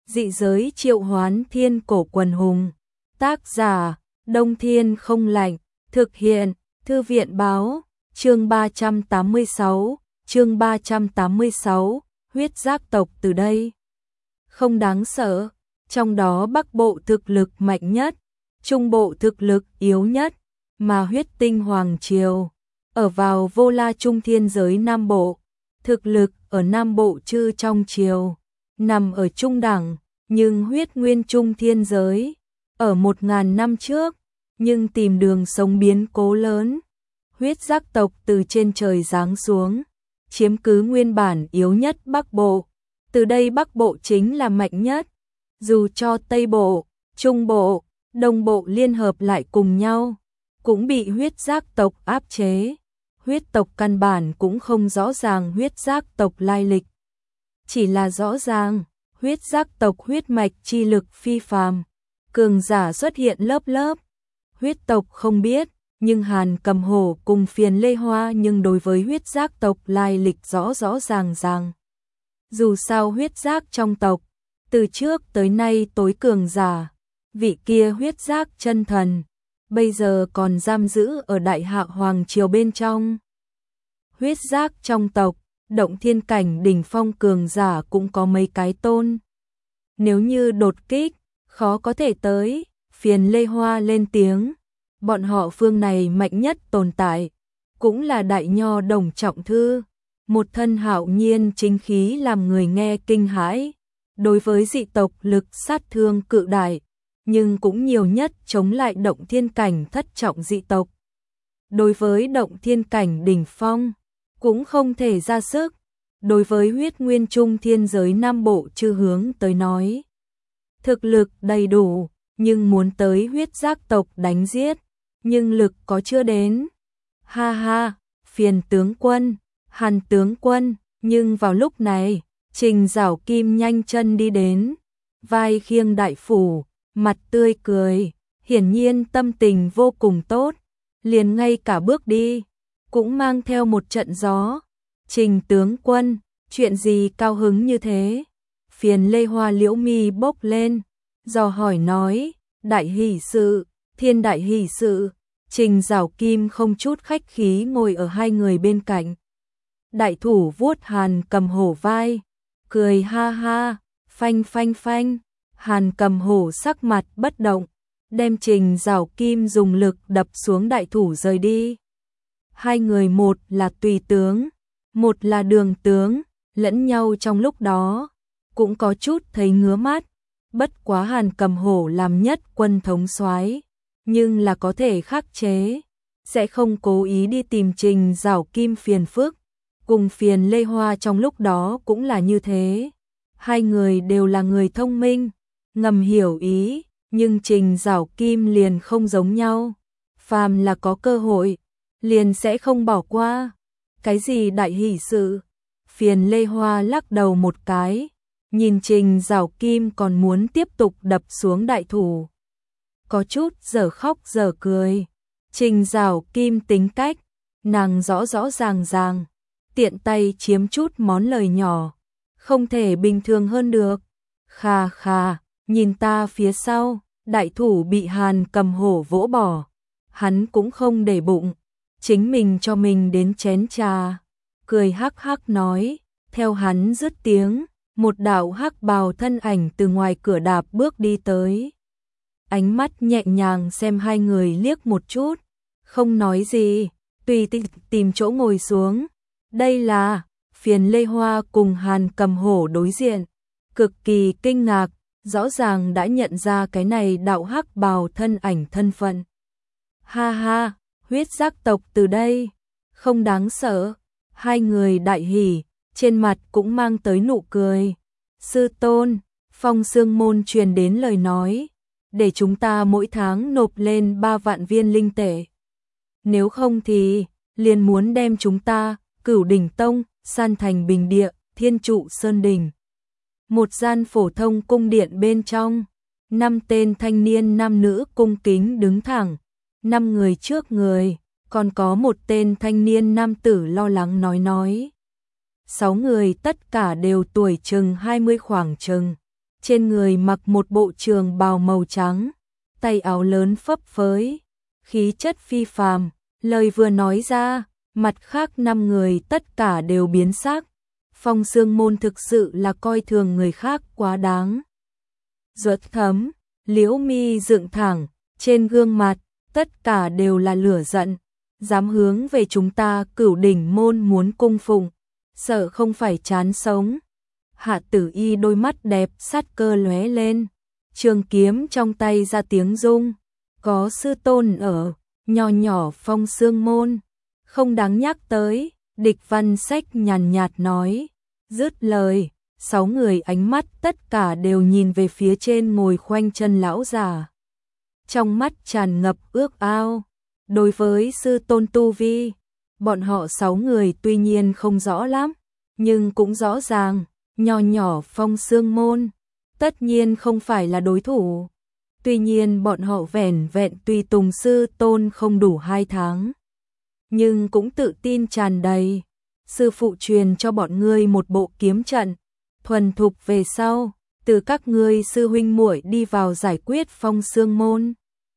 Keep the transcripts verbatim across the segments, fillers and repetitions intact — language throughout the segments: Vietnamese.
Dị giới triệu hoán thiên cổ quần hùng. Tác giả, Đông Thiên không lạnh. Thực hiện, Thư viện báo. Chương ba trăm tám mươi sáu, chương ba trăm tám mươi sáu, huyết giác tộc từ đây không đáng sợ, trong đó Bắc Bộ thực lực mạnh nhất, Trung Bộ thực lực yếu nhất, mà huyết tinh hoàng triều ở vào vô la trung thiên giới Nam Bộ, thực lực ở Nam Bộ chư trong triều nằm ở trung đẳng, nhưng huyết nguyên trung thiên giới ở một ngàn năm trước, nhưng tìm đường sống biến cố lớn. Huyết giác tộc từ trên trời giáng xuống, chiếm cứ nguyên bản yếu nhất Bắc Bộ. Từ đây Bắc Bộ chính là mạnh nhất. Dù cho Tây Bộ, Trung Bộ, Đông Bộ liên hợp lại cùng nhau, cũng bị huyết giác tộc áp chế. Huyết tộc căn bản cũng không rõ ràng huyết giác tộc lai lịch. Chỉ là rõ ràng, huyết giác tộc huyết mạch chi lực phi phàm, cường giả xuất hiện lớp lớp. Huyết tộc không biết, nhưng Hàn Cầm Hổ cùng Phiền Lê Hoa nhưng đối với huyết giác tộc lai lịch rõ rõ ràng ràng. Dù sao huyết giác trong tộc, từ trước tới nay tối cường giả, vị kia huyết giác chân thần, bây giờ còn giam giữ ở Đại Hạ Hoàng Triều bên trong. Huyết giác trong tộc, động thiên cảnh đỉnh phong cường giả cũng có mấy cái tôn. Nếu như đột kích, khó có thể tới. Phiền Lê Hoa lên tiếng. Bọn họ phương này mạnh nhất tồn tại, cũng là đại nho Đồng Trọng Thư, một thân hạo nhiên chính khí làm người nghe kinh hãi, đối với dị tộc lực sát thương cự đại, nhưng cũng nhiều nhất chống lại động thiên cảnh thất trọng dị tộc. Đối với động thiên cảnh đỉnh phong, cũng không thể ra sức, đối với huyết nguyên trung thiên giới Nam Bộ chư hướng tới nói. Thực lực đầy đủ, nhưng muốn tới huyết giác tộc đánh giết, nhưng lực có chưa đến. Ha ha, Phiền tướng quân, Hàn tướng quân, nhưng vào lúc này, Trình Giảo Kim nhanh chân đi đến, vai khiêng đại phủ, mặt tươi cười, hiển nhiên tâm tình vô cùng tốt, liền ngay cả bước đi, cũng mang theo một trận gió. Trình tướng quân, chuyện gì cao hứng như thế? Phiền Lê Hoa liễu mi bốc lên, dò hỏi nói, đại hỷ sự, thiên đại hỷ sự. Trình Giảo Kim không chút khách khí ngồi ở hai người bên cạnh. Đại thủ vuốt Hàn Cầm Hổ vai, cười ha ha, phanh phanh phanh. Hàn Cầm Hổ sắc mặt bất động, đem Trình Giảo Kim dùng lực đập xuống đại thủ rời đi. Hai người một là tùy tướng, một là đường tướng, lẫn nhau trong lúc đó, cũng có chút thấy ngứa mắt. Bất quá Hàn Cầm Hổ làm nhất quân thống soái, nhưng là có thể khắc chế, sẽ không cố ý đi tìm Trình Giảo Kim phiền phức. Cùng Phiền Lê Hoa trong lúc đó cũng là như thế. Hai người đều là người thông minh, ngầm hiểu ý, nhưng Trình Giảo Kim liền không giống nhau. Phàm là có cơ hội, liền sẽ không bỏ qua. Cái gì đại hỷ sự? Phiền Lê Hoa lắc đầu một cái, nhìn Trình Giảo Kim còn muốn tiếp tục đập xuống đại thủ, có chút giờ khóc giờ cười. Trình Giảo Kim tính cách, nàng rõ rõ ràng ràng, tiện tay chiếm chút món lời nhỏ, không thể bình thường hơn được. Khà khà, nhìn ta phía sau, đại thủ bị Hàn Cầm Hổ vỗ bỏ, hắn cũng không để bụng, chính mình cho mình đến chén trà, cười hắc hắc nói. Theo hắn dứt tiếng, một đạo hắc bào thân ảnh từ ngoài cửa đạp bước đi tới. Ánh mắt nhẹ nhàng xem hai người liếc một chút, không nói gì, tùy tiện tìm chỗ ngồi xuống. Đây là Phiền Lê Hoa cùng Hàn Cầm Hổ đối diện, cực kỳ kinh ngạc, rõ ràng đã nhận ra cái này đạo hắc bào thân ảnh thân phận. Ha ha, huyết giác tộc từ đây, không đáng sợ. Hai người đại hỉ, trên mặt cũng mang tới nụ cười. Sư tôn, Phong Xương Môn truyền đến lời nói, để chúng ta mỗi tháng nộp lên ba vạn viên linh tệ. Nếu không thì, liền muốn đem chúng ta, Cửu Đỉnh Tông, san thành bình địa, Thiên Trụ Sơn Đỉnh. Một gian phổ thông cung điện bên trong, năm tên thanh niên nam nữ cung kính đứng thẳng, năm người trước người, còn có một tên thanh niên nam tử lo lắng nói nói. Sáu người tất cả đều tuổi chừng hai mươi khoảng chừng, trên người mặc một bộ trường bào màu trắng, tay áo lớn phấp phới, khí chất phi phàm, lời vừa nói ra, mặt khác năm người tất cả đều biến sắc. Phong Sương Môn thực sự là coi thường người khác quá đáng. Ruột thấm, liễu mi dựng thẳng, trên gương mặt, tất cả đều là lửa giận, dám hướng về chúng ta Cửu Đỉnh môn muốn cung phụng, sợ không phải chán sống. Hạ Tử Y đôi mắt đẹp sát cơ lóe lên, trường kiếm trong tay ra tiếng rung, có sư tôn ở, nho nhỏ Phong Sương Môn, không đáng nhắc tới. Địch Văn Sách nhàn nhạt nói, dứt lời, sáu người ánh mắt tất cả đều nhìn về phía trên ngồi khoanh chân lão già. Trong mắt tràn ngập ước ao, đối với sư tôn tu vi, bọn họ sáu người tuy nhiên không rõ lắm, nhưng cũng rõ ràng, nho nhỏ Phong Sương Môn, tất nhiên không phải là đối thủ. Tuy nhiên bọn họ vẻn vẹn tùy tùng sư tôn không đủ hai tháng, nhưng cũng tự tin tràn đầy. Sư phụ truyền cho bọn ngươi một bộ kiếm trận, thuần thục về sau, từ các ngươi sư huynh muội đi vào giải quyết Phong Sương Môn.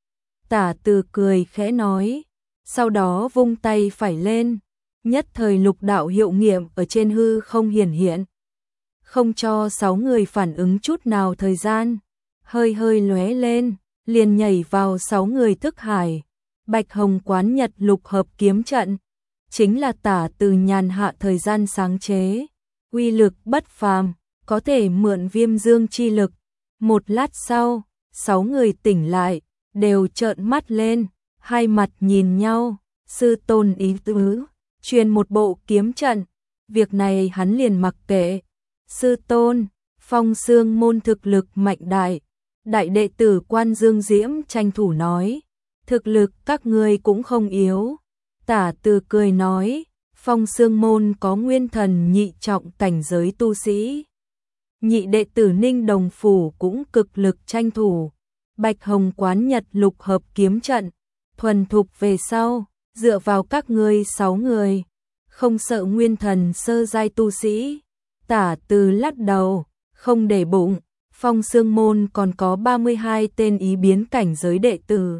Tả Từ cười khẽ nói, sau đó vung tay phải lên, nhất thời lục đạo hiệu nghiệm ở trên hư không hiển hiện, không cho sáu người phản ứng chút nào thời gian, hơi hơi lóe lên, liền nhảy vào sáu người thức hải. Bạch Hồng Quán Nhật lục hợp kiếm trận, chính là Tả Từ nhàn hạ thời gian sáng chế, uy lực bất phàm, có thể mượn viêm dương chi lực. Một lát sau, sáu người tỉnh lại, đều trợn mắt lên, hai mặt nhìn nhau, sư tôn ý tứ, truyền một bộ kiếm trận, việc này hắn liền mặc kệ. Sư tôn, Phong Sương Môn thực lực mạnh đại, đại đệ tử Quan Dương Diễm tranh thủ nói, thực lực các ngươi cũng không yếu. Tả Từ cười nói, Phong Sương Môn có nguyên thần nhị trọng cảnh giới tu sĩ. Nhị đệ tử Ninh Đồng Phủ cũng cực lực tranh thủ. Bạch Hồng Quán Nhật lục hợp kiếm trận, thuần thục về sau, dựa vào các ngươi sáu người, không sợ nguyên thần sơ giai tu sĩ. Tả Từ lắc đầu, không để bụng, Phong Sương Môn còn có ba mươi hai tên ý biến cảnh giới đệ tử.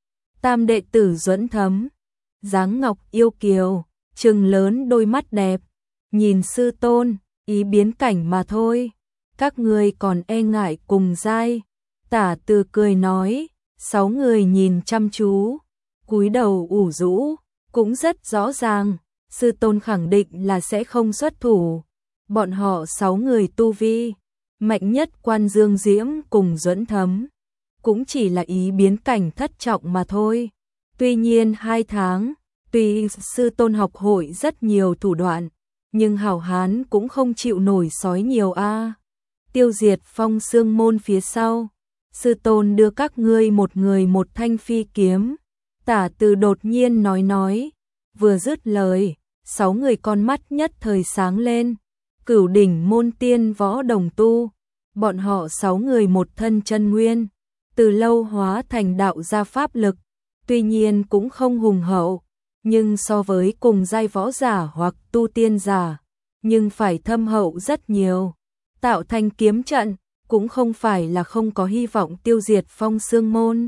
Tam đệ tử Duẫn Thấm, dáng ngọc yêu kiều, trừng lớn đôi mắt đẹp, nhìn sư tôn, ý biến cảnh mà thôi, các ngươi còn e ngại cùng giai. Tả Từ cười nói, sáu người nhìn chăm chú, cúi đầu ủ rũ, cũng rất rõ ràng, sư tôn khẳng định là sẽ không xuất thủ. Bọn họ sáu người tu vi, mạnh nhất Quan Dương Diễm cùng Duẫn Thấm, cũng chỉ là ý biến cảnh thất trọng mà thôi. Tuy nhiên hai tháng, tuy sư tôn học hội rất nhiều thủ đoạn, nhưng hảo hán cũng không chịu nổi sói nhiều a. Tiêu diệt Phong Sương Môn phía sau, sư tôn đưa các ngươi một người một thanh phi kiếm. Tả Từ đột nhiên nói nói, vừa dứt lời, sáu người con mắt nhất thời sáng lên. Cửu Đỉnh môn tiên võ đồng tu, bọn họ sáu người một thân chân nguyên, từ lâu hóa thành đạo gia pháp lực, tuy nhiên cũng không hùng hậu, nhưng so với cùng giai võ giả hoặc tu tiên giả, nhưng phải thâm hậu rất nhiều. Tạo thành kiếm trận, cũng không phải là không có hy vọng tiêu diệt Phong Sương Môn.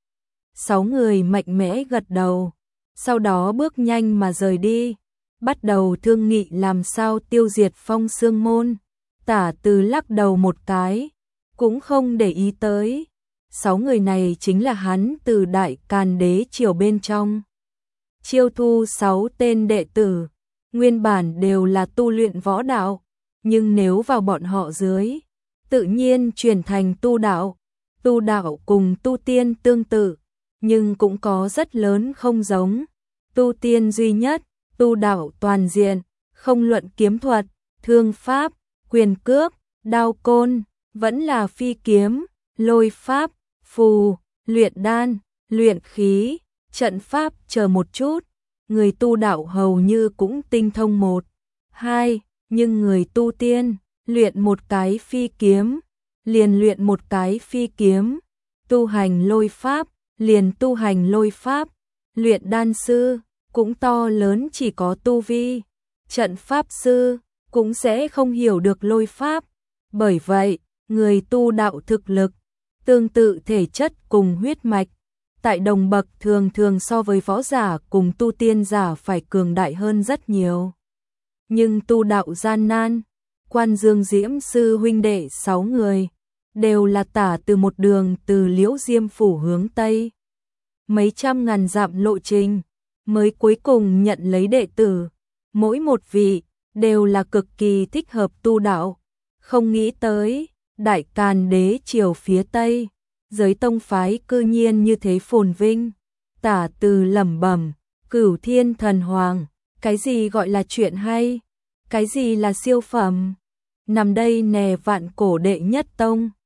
Sáu người mạnh mẽ gật đầu, sau đó bước nhanh mà rời đi, bắt đầu thương nghị làm sao tiêu diệt Phong Sương Môn. Tả Từ lắc đầu một cái, cũng không để ý tới. Sáu người này chính là hắn từ Đại Càn Đế triều bên trong chiêu thu sáu tên đệ tử, nguyên bản đều là tu luyện võ đạo, nhưng nếu vào bọn họ dưới, tự nhiên chuyển thành tu đạo. Tu đạo cùng tu tiên tương tự, nhưng cũng có rất lớn không giống. Tu tiên duy nhất, tu đạo toàn diện, không luận kiếm thuật, thương pháp, quyền cước, đao côn, vẫn là phi kiếm, lôi pháp, phù, luyện đan, luyện khí, trận pháp chờ một chút. Người tu đạo hầu như cũng tinh thông một, hai, nhưng người tu tiên, luyện một cái phi kiếm, liền luyện một cái phi kiếm, tu hành lôi pháp, liền tu hành lôi pháp, luyện đan sư, cũng to lớn chỉ có tu vi, trận pháp sư, cũng sẽ không hiểu được lôi pháp. Bởi vậy, người tu đạo thực lực, tương tự thể chất cùng huyết mạch, tại đồng bậc thường thường so với võ giả cùng tu tiên giả phải cường đại hơn rất nhiều. Nhưng tu đạo gian nan, Quan Dương Diễm sư huynh đệ sáu người, đều là tả từ một đường từ Liễu Diêm phủ hướng Tây. Mấy trăm ngàn dặm lộ trình, mới cuối cùng nhận lấy đệ tử, mỗi một vị đều là cực kỳ thích hợp tu đạo. Không nghĩ tới, Đại Càn đế triều phía Tây, giới tông phái cư nhiên như thế phồn vinh. Tả từ lẩm bẩm, Cửu Thiên Thần Hoàng, cái gì gọi là chuyện hay, cái gì là siêu phẩm, nằm đây nè vạn cổ đệ nhất tông.